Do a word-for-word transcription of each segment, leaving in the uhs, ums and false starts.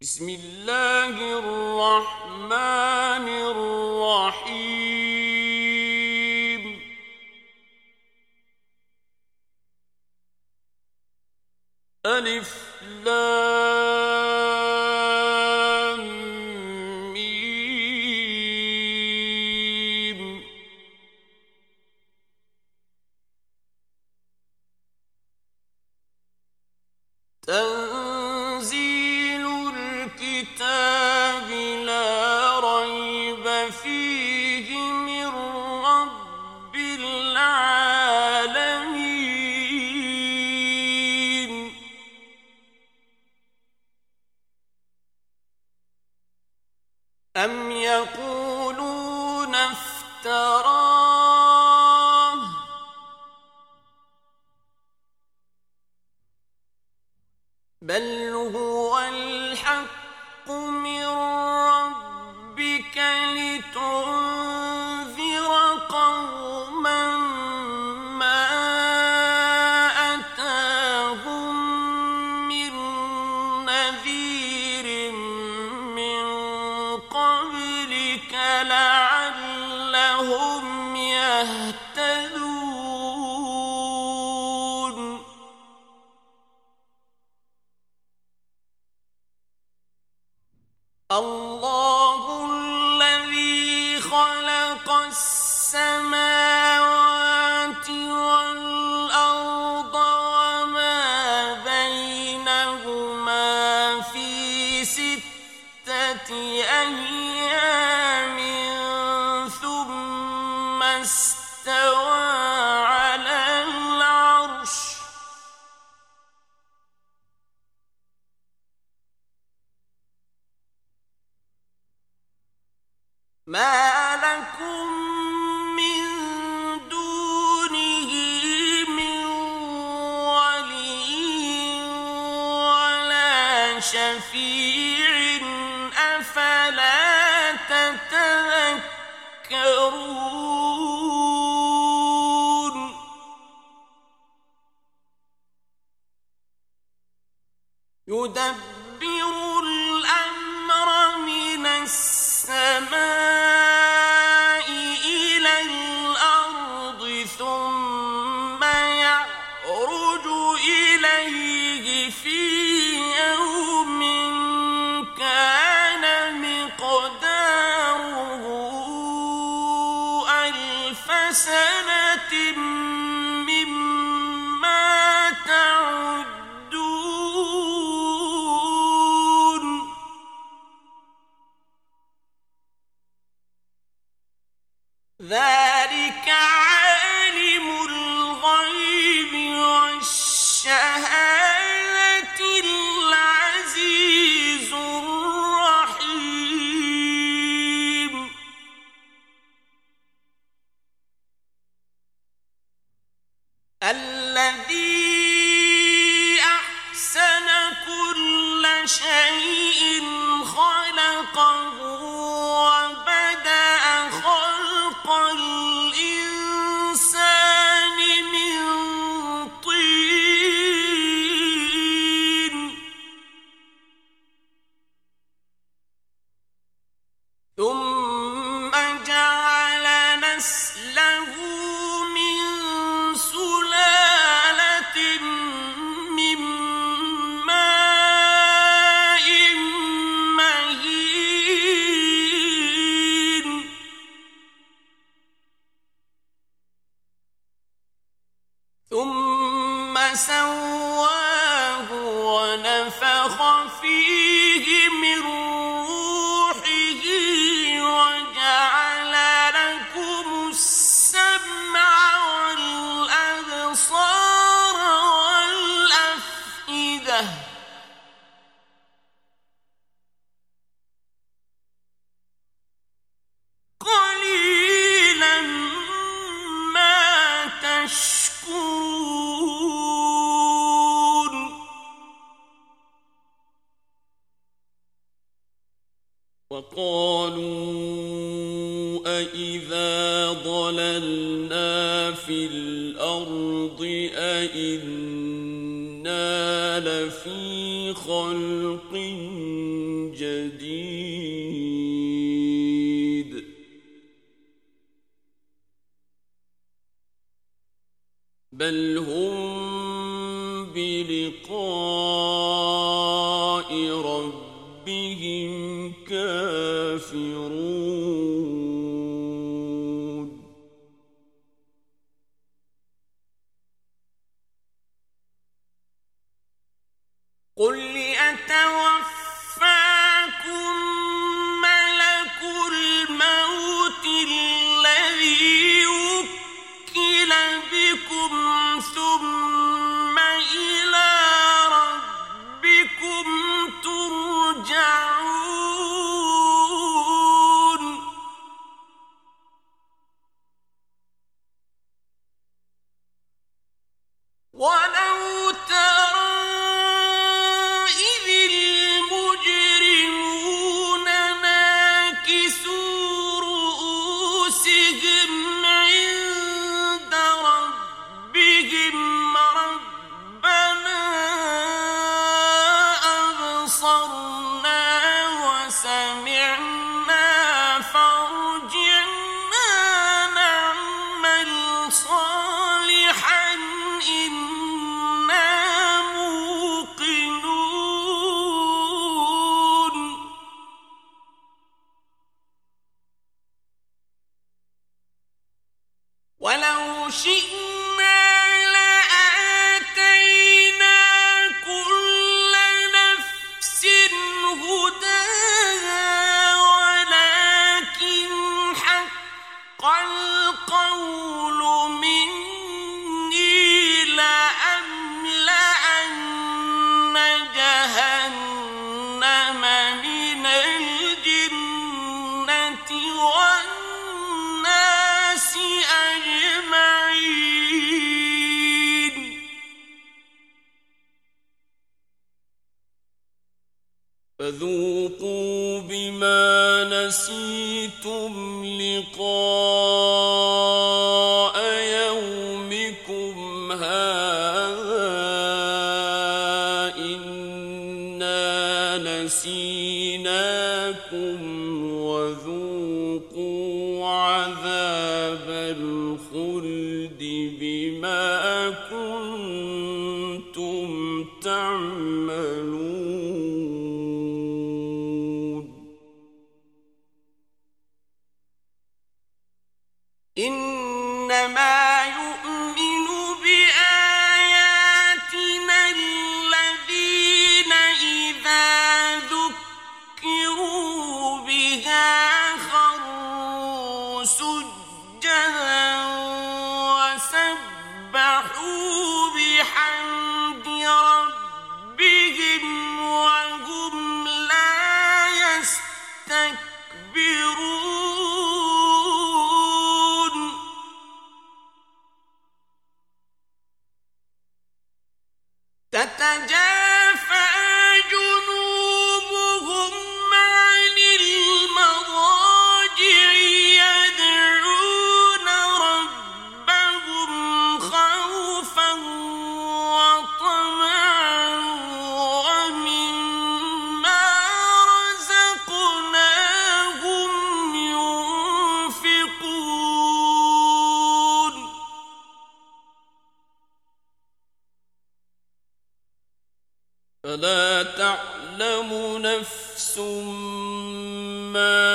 بسم الله الرحمن الرحيم ألف لام ميم تنزيل الكتاب لا ريب فيه من رب العالمين أم يقولون افتراه بل هو الحق من ربك لتنذر قوما ما أتاهم من نذير من قبلك لعلهم يهتدون الله الذي خلق السماوات والأرض وما بينهما في ستة أيام ثم استوى على العرش ما لكم من دونه من ولي ولا شفيع أفلا تتذكرون يدبر الأمر من السماء إلى الأرض ثم يعرج إليه في يوم كان مقداره ألف سنة مما تعدون ذلك عالم الغيب والشهادة العزيز الرحيم الذي أحسن كل شيء خلقه وبدأ خلق الإنسان من طين ثم جعل نسله من سلالة من ماء مهين ثم سواه ونفخ فيه من روحه وجعل لكم السمع والأبصار والأفئدة قليلا ما تشكرون وقالوا أإذا ضللنا في الأرض أإنا لفي خلق بل هم بلقاء ربهم كافرون قل يتوفاكم ملك الموت الذي وكل بكم ثم إلى ربكم ترجعون ولو ترى إذ المجرمون ناكسوا رؤوسهم عند ربهم ربنا أبصرنا وسمعنا فارجعنا نعمل صالحا إنا موقنون ولو شئنا لآتينا كل نفس هداها ولكن حق القول مني لأملأن جهنم من الجنة والناس أجمعين فذوقوا بما نسيتم لقاء يومكم هذا إنا نسيناكم وذوقوا عذاب الخلد بما كنتم تعملون إنما يؤمن بآياتنا الذين إذا ذكروا بها خروا سجدا وسبحوا بحمد ربهم وهم لا يستكبرون تتجافى جنوبهم عن المضاجع يدعون ربهم خوفا وطمعا ومما رزقناهم ينفقون فلا تعلم نفس ما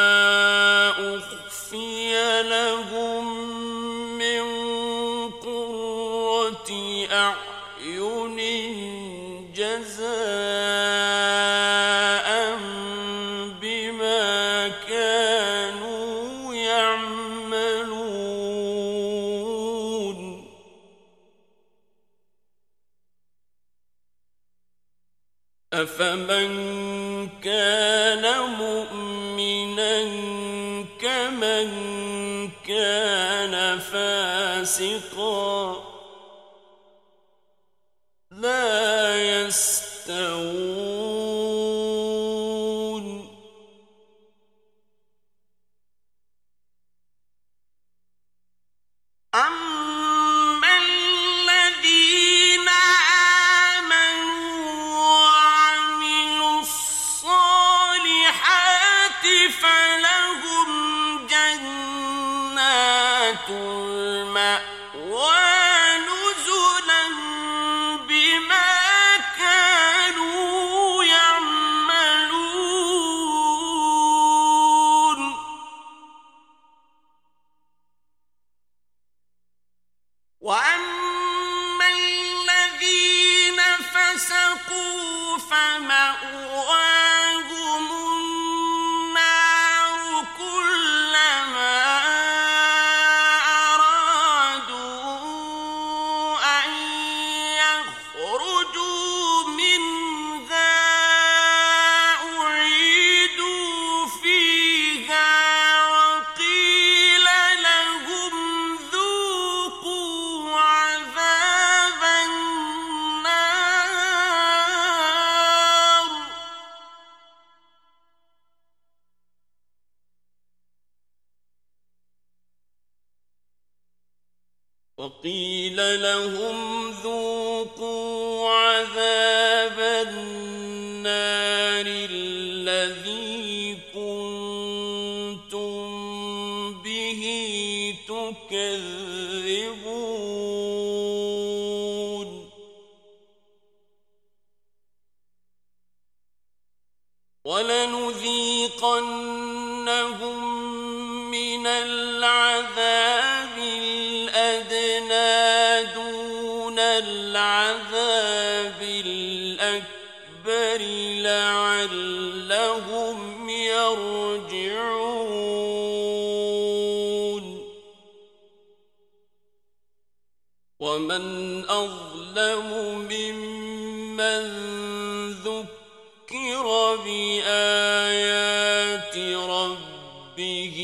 أخفي لهم من قرة أعين جزاء بما كانوا يعملون أفمن كان مؤمنا كمن كان فاسقا لا يستوون أما الذين آمنوا وعملوا الصالحات فلهم جنات المأوى وقيل لهم ذوقوا عذاب النار الذي كنتم به تكذبون ولنذيقنهم من العذاب الأدنى دون العذاب الأكبر لعلهم يرجعون ومن أظلم ممن ذكر بآيات ربه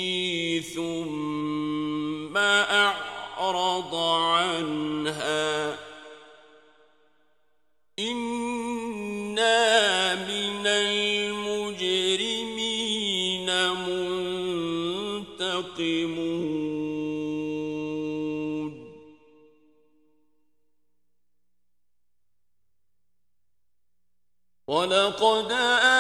ثم أعرض عنها إنا من المجرمين منتقمون ولقد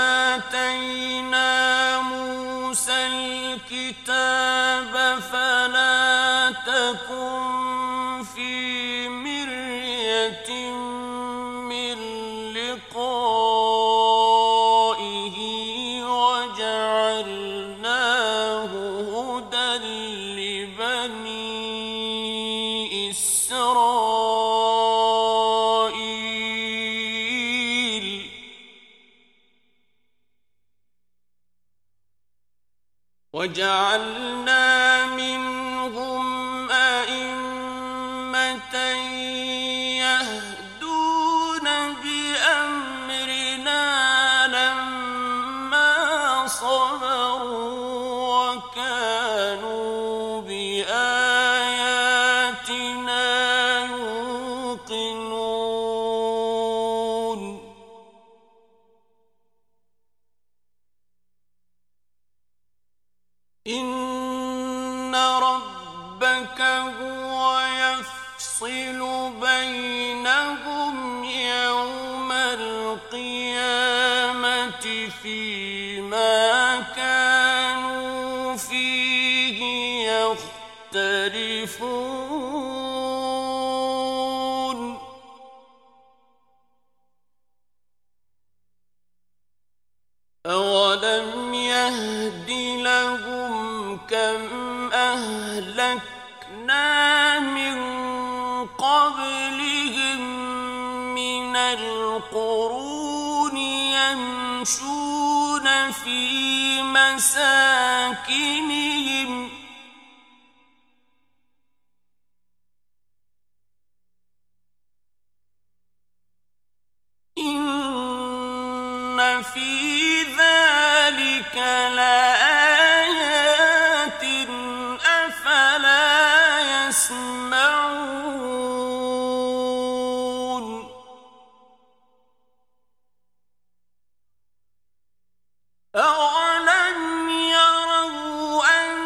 آتينا موسى الكتاب فلا تكن في مرية من لقائه وجعلناه هدى لبني إسرائيل وجعلنا منهم أئمة يهدون بأمرنا لما صبروا وكانوا بآياتنا يوقنون إن ربك هو يفصل بينهم يوم القيامة فيما كانوا فيه يختلفون أولم يهد لهم كم أهلكنا من قبلهم من القرون يمشون في مساكنهم إن في ذلك لآيات أفلا يسمعون أولم يروا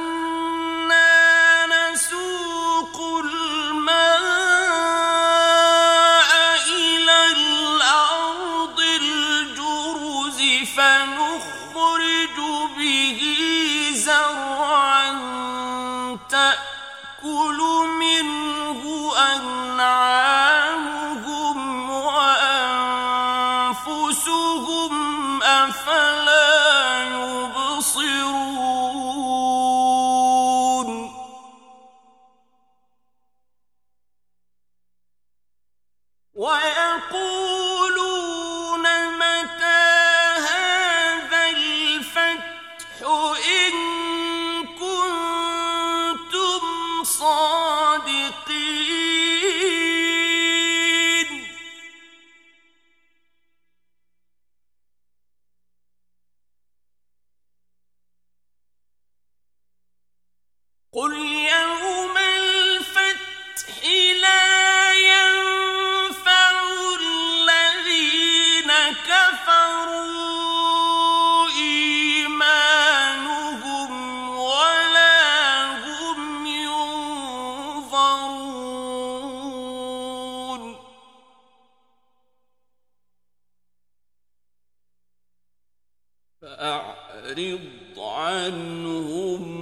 أنا نسوق الماء إلى الأرض الجرز فنخرج به زرعا تأكل منه أنعامهم وأنفسهم أفلا يبصرون ويقولون متى هذا الفتح إن كنتم صادقين قل يوم الفتح لا ينفع الذين كفروا إيمانهم ولا هم ينظرون فأعرض عنهم